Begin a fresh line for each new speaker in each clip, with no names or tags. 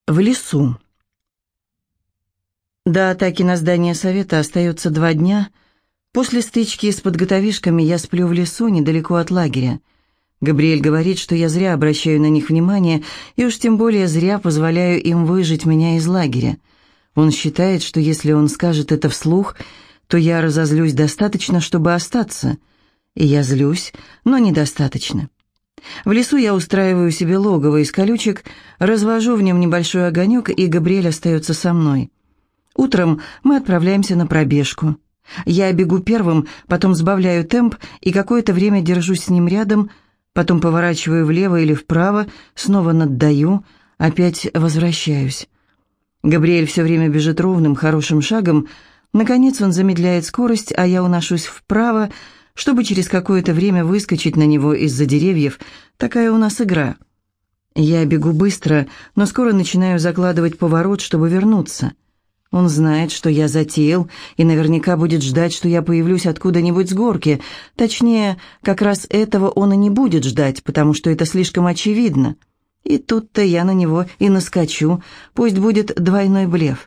В лесу. До атаки на здание совета остается 2 дня. После стычки с подготовишками я сплю в лесу недалеко от лагеря. Габриэль говорит, что я зря обращаю на них внимание, и уж тем более зря позволяю им выжить меня из лагеря. Он считает, что если он скажет это вслух, то я разозлюсь достаточно, чтобы остаться. И я злюсь, но недостаточно. В лесу я устраиваю себе логово из колючек, развожу в нем небольшой огонек, и Габриэль остается со мной. Утром мы отправляемся на пробежку. Я бегу первым, потом сбавляю темп и какое-то время держусь с ним рядом, потом поворачиваю влево или вправо, снова наддаю, опять возвращаюсь. Габриэль все время бежит ровным, хорошим шагом. Наконец он замедляет скорость, а я уношусь вправо, чтобы через какое-то время выскочить на него из-за деревьев. Такая у нас игра. Я бегу быстро, но скоро начинаю закладывать поворот, чтобы вернуться. Он знает, что я затеял, и наверняка будет ждать, что я появлюсь откуда-нибудь с горки. Точнее, как раз этого он и не будет ждать, потому что это слишком очевидно. И тут-то я на него и наскочу, пусть будет двойной блеф.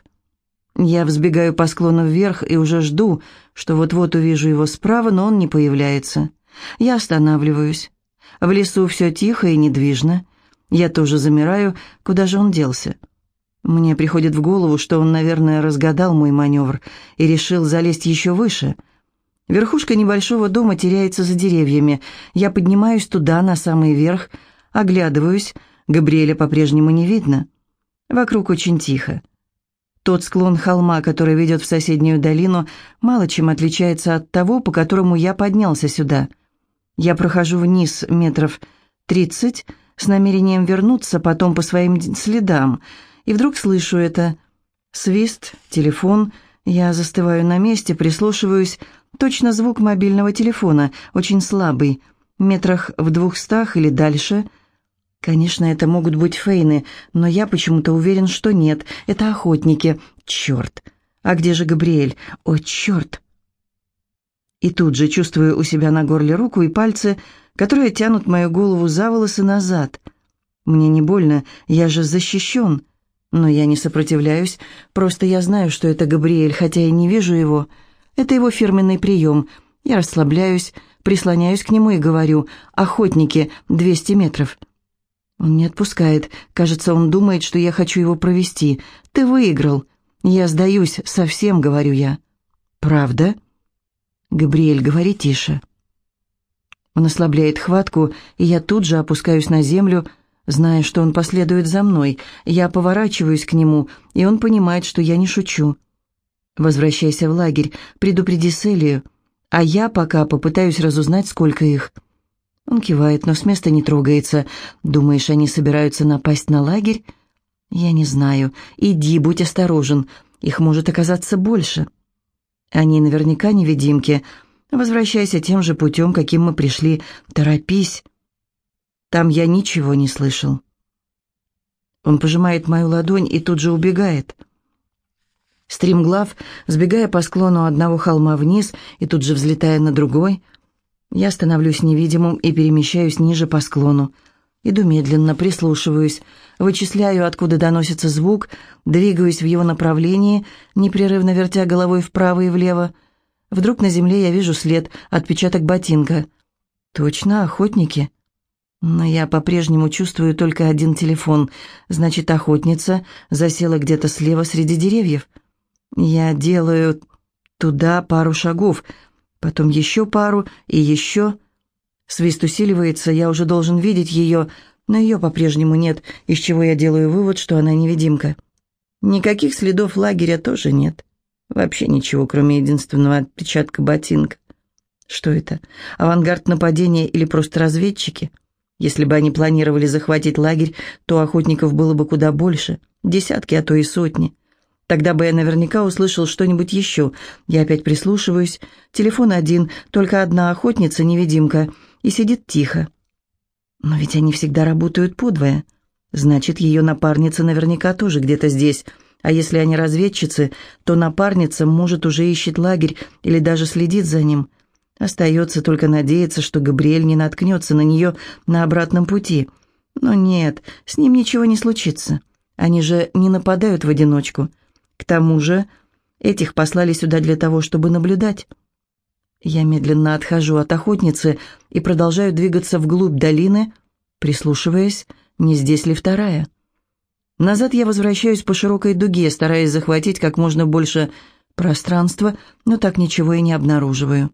Я взбегаю по склону вверх и уже жду, что вот-вот увижу его справа, но он не появляется. Я останавливаюсь. В лесу все тихо и недвижно. Я тоже замираю, куда же он делся. Мне приходит в голову, что он, наверное, разгадал мой маневр и решил залезть еще выше. Верхушка небольшого дома теряется за деревьями. Я поднимаюсь туда, на самый верх, оглядываюсь. Габриэля по-прежнему не видно. Вокруг очень тихо. Тот склон холма, который ведет в соседнюю долину, мало чем отличается от того, по которому я поднялся сюда. Я прохожу вниз метров 30 с намерением вернуться потом по своим следам, и вдруг слышу это. Свист, телефон. Я застываю на месте, прислушиваюсь. Точно звук мобильного телефона, очень слабый, метрах в 200 или дальше. Конечно, это могут быть фейны, но я почему-то уверен, что нет. Это охотники. Черт! А где же Габриэль? О, черт! И тут же чувствую у себя на горле руку и пальцы, которые тянут мою голову за волосы назад. Мне не больно, я же защищен. Но я не сопротивляюсь, просто я знаю, что это Габриэль, хотя и не вижу его. Это его фирменный прием. Я расслабляюсь, прислоняюсь к нему и говорю: «Охотники, 200 метров». Он не отпускает. Кажется, он думает, что я хочу его провести. «Ты выиграл». «Я сдаюсь, совсем», — говорю я. «Правда?» «Габриэль, говори тише». Он ослабляет хватку, и я тут же опускаюсь на землю, зная, что он последует за мной. Я поворачиваюсь к нему, и он понимает, что я не шучу. «Возвращайся в лагерь, предупреди Селию, а я пока попытаюсь разузнать, сколько их». Он кивает, но с места не трогается. «Думаешь, они собираются напасть на лагерь?» «Я не знаю. Иди, будь осторожен. Их может оказаться больше». «Они наверняка невидимки. Возвращайся тем же путем, каким мы пришли. Торопись». Там я ничего не слышал. Он пожимает мою ладонь и тут же убегает. Стримглав, сбегая по склону одного холма вниз и тут же взлетая на другой, я становлюсь невидимым и перемещаюсь ниже по склону. Иду медленно, прислушиваюсь, вычисляю, откуда доносится звук, двигаюсь в его направлении, непрерывно вертя головой вправо и влево. Вдруг на земле я вижу след, отпечаток ботинка. Точно, охотники. Но я по-прежнему чувствую только один телефон. Значит, охотница засела где-то слева среди деревьев. Я делаю туда пару шагов, потом еще пару и еще. Свист усиливается, я уже должен видеть ее, но ее по-прежнему нет, из чего я делаю вывод, что она невидимка. Никаких следов лагеря тоже нет. Вообще ничего, кроме единственного отпечатка ботинка. Что это? Авангард нападения или просто разведчики? Если бы они планировали захватить лагерь, то охотников было бы куда больше, десятки, а то и сотни. Тогда бы я наверняка услышал что-нибудь еще. Я опять прислушиваюсь. Телефон один, только одна охотница-невидимка, и сидит тихо. Но ведь они всегда работают подвое. Значит, ее напарница наверняка тоже где-то здесь. А если они разведчицы, то напарница, может, уже ищет лагерь или даже следит за ним. Остается только надеяться, что Габриэль не наткнется на нее на обратном пути. Но нет, с ним ничего не случится. Они же не нападают в одиночку. К тому же этих послали сюда для того, чтобы наблюдать. Я медленно отхожу от охотницы и продолжаю двигаться вглубь долины, прислушиваясь, не здесь ли вторая. Назад я возвращаюсь по широкой дуге, стараясь захватить как можно больше пространства, но так ничего и не обнаруживаю.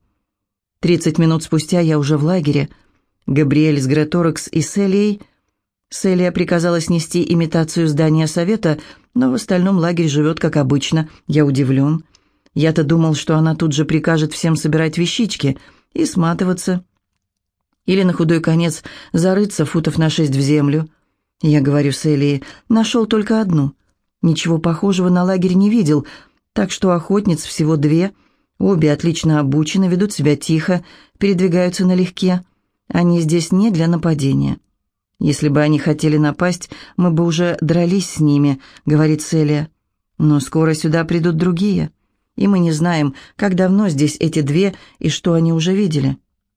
30 минут спустя я уже в лагере. Габриэль с Греторекс и Селией. Селия приказала снести имитацию здания совета, но в остальном лагерь живет как обычно. Я удивлен. Я-то думал, что она тут же прикажет всем собирать вещички и сматываться. Или на худой конец зарыться футов на 6 в землю. Я говорю Селии, нашел только одну. Ничего похожего на лагерь не видел, так что охотниц всего 2. Обе отлично обучены, ведут себя тихо, передвигаются налегке. Они здесь не для нападения. Если бы они хотели напасть, мы бы уже дрались с ними, говорит Селия. Но скоро сюда придут другие, и мы не знаем, как давно здесь эти 2 и что они уже видели.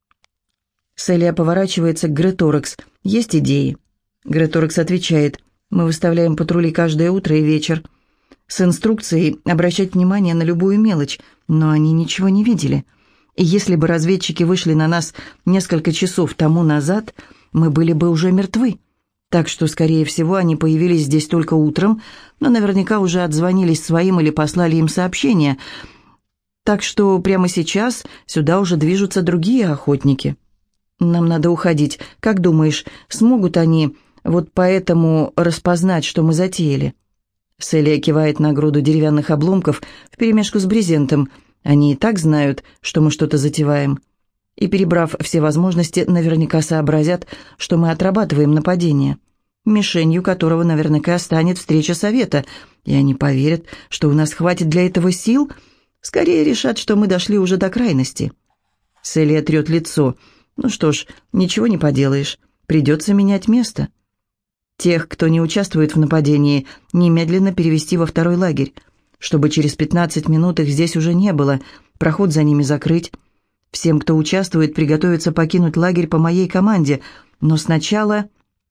Селия поворачивается к Греторекс. Есть идеи? Греторекс отвечает, мы выставляем патрули каждое утро и вечер, с инструкцией обращать внимание на любую мелочь, но они ничего не видели. И если бы разведчики вышли на нас несколько часов тому назад, мы были бы уже мертвы. Так что, скорее всего, они появились здесь только утром, но наверняка уже отзвонились своим или послали им сообщение. Так что прямо сейчас сюда уже движутся другие охотники. Нам надо уходить. Как думаешь, смогут они вот поэтому распознать, что мы затеяли?» Селия кивает на груду деревянных обломков вперемешку с брезентом. Они и так знают, что мы что-то затеваем. И, перебрав все возможности, наверняка сообразят, что мы отрабатываем нападение, мишенью которого наверняка станет встреча совета, и они поверят, что у нас хватит для этого сил, скорее решат, что мы дошли уже до крайности. Селия трет лицо. «Ну что ж, ничего не поделаешь, придется менять место». Тех, кто не участвует в нападении, немедленно перевести во второй лагерь, чтобы через 15 минут их здесь уже не было, проход за ними закрыть. Всем, кто участвует, приготовиться покинуть лагерь по моей команде, но сначала...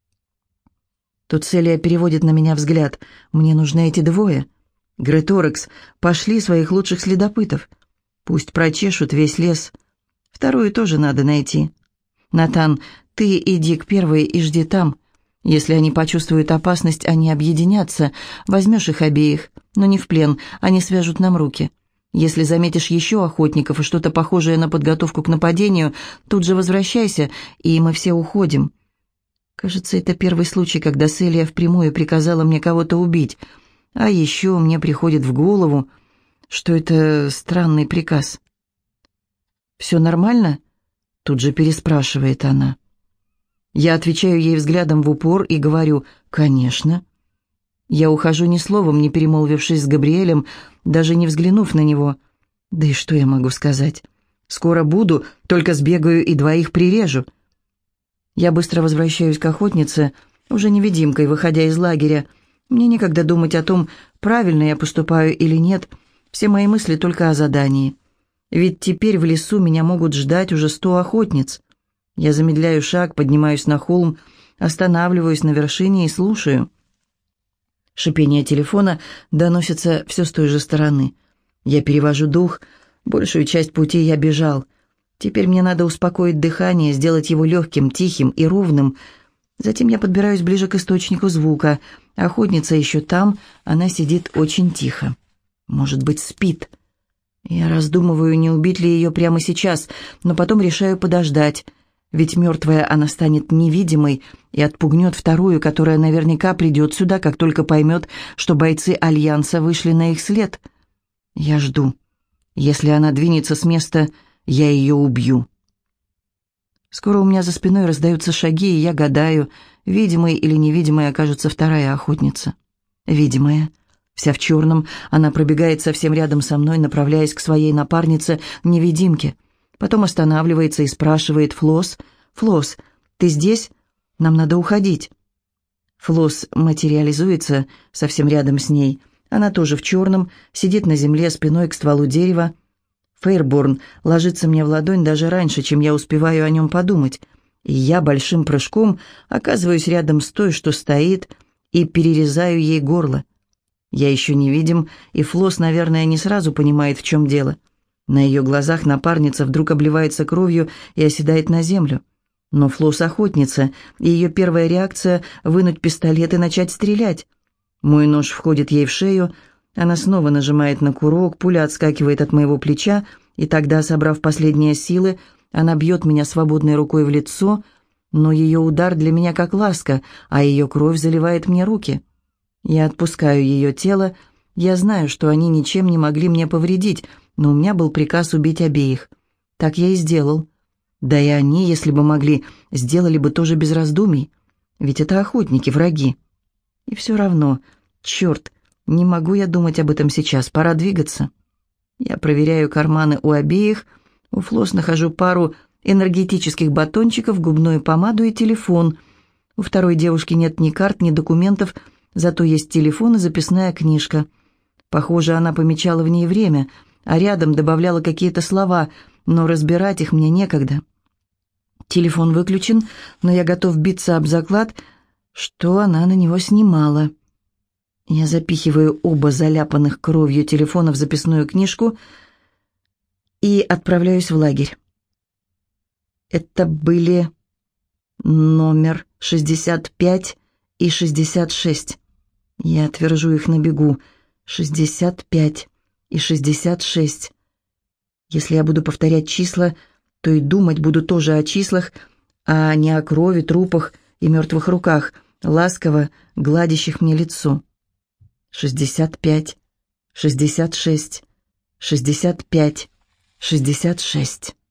Тут Селия переводит на меня взгляд. Мне нужны эти 2. Греторекс, пошли своих лучших следопытов. Пусть прочешут весь лес. Вторую тоже надо найти. Натан, ты иди к первой и жди там. Если они почувствуют опасность, они объединятся. Возьмешь их обеих, но не в плен, они свяжут нам руки. Если заметишь еще охотников и что-то похожее на подготовку к нападению, тут же возвращайся, и мы все уходим. Кажется, это первый случай, когда Селия впрямую приказала мне кого-то убить. А еще мне приходит в голову, что это странный приказ. «Все нормально?» — тут же переспрашивает она. Я отвечаю ей взглядом в упор и говорю «Конечно». Я ухожу ни словом, не перемолвившись с Габриэлем, даже не взглянув на него. Да и что я могу сказать? Скоро буду, только сбегаю и 2 прирежу. Я быстро возвращаюсь к охотнице, уже невидимкой, выходя из лагеря. Мне некогда думать о том, правильно я поступаю или нет. Все мои мысли только о задании. Ведь теперь в лесу меня могут ждать уже 100 охотниц. Я замедляю шаг, поднимаюсь на холм, останавливаюсь на вершине и слушаю. Шипение телефона доносится все с той же стороны. Я перевожу дух. Большую часть пути я бежал. Теперь мне надо успокоить дыхание, сделать его легким, тихим и ровным. Затем я подбираюсь ближе к источнику звука. Охотница еще там, она сидит очень тихо. Может быть, спит. Я раздумываю, не убить ли ее прямо сейчас, но потом решаю подождать. Ведь мертвая она станет невидимой и отпугнет вторую, которая наверняка придет сюда, как только поймет, что бойцы Альянса вышли на их след. Я жду. Если она двинется с места, я ее убью. Скоро у меня за спиной раздаются шаги, и я гадаю, видимой или невидимой окажется вторая охотница. Видимая. Вся в черном, она пробегает совсем рядом со мной, направляясь к своей напарнице-невидимке. Потом останавливается и спрашивает: «Флосс, Флосс, ты здесь? Нам надо уходить». Флосс материализуется совсем рядом с ней. Она тоже в черном, сидит на земле спиной к стволу дерева. Фейрборн ложится мне в ладонь даже раньше, чем я успеваю о нем подумать. И я большим прыжком оказываюсь рядом с той, что стоит, и перерезаю ей горло. Я еще невидим, и Флосс, наверное, не сразу понимает, в чем дело. На ее глазах напарница вдруг обливается кровью и оседает на землю. Но Флосс охотница, и ее первая реакция — вынуть пистолет и начать стрелять. Мой нож входит ей в шею, она снова нажимает на курок, пуля отскакивает от моего плеча, и тогда, собрав последние силы, она бьет меня свободной рукой в лицо, но ее удар для меня как ласка, а ее кровь заливает мне руки. Я отпускаю ее тело, я знаю, что они ничем не могли мне повредить, но у меня был приказ убить обеих. Так я и сделал. Да и они, если бы могли, сделали бы тоже без раздумий. Ведь это охотники, враги. И все равно, черт, не могу я думать об этом сейчас, пора двигаться. Я проверяю карманы у обеих, у Флосс нахожу пару энергетических батончиков, губную помаду и телефон. У второй девушки нет ни карт, ни документов, зато есть телефон и записная книжка. Похоже, она помечала в ней время, а рядом добавляла какие-то слова, но разбирать их мне некогда. Телефон выключен, но я готов биться об заклад, что она на него снимала. Я запихиваю оба заляпанных кровью телефона в записную книжку и отправляюсь в лагерь. Это были номер 65 и 66. Я отвержу их на бегу. 65 и 66. Если я буду повторять числа, то и думать буду тоже о числах, а не о крови, трупах и мертвых руках, ласково гладящих мне лицо. 65, 66, 65, 66.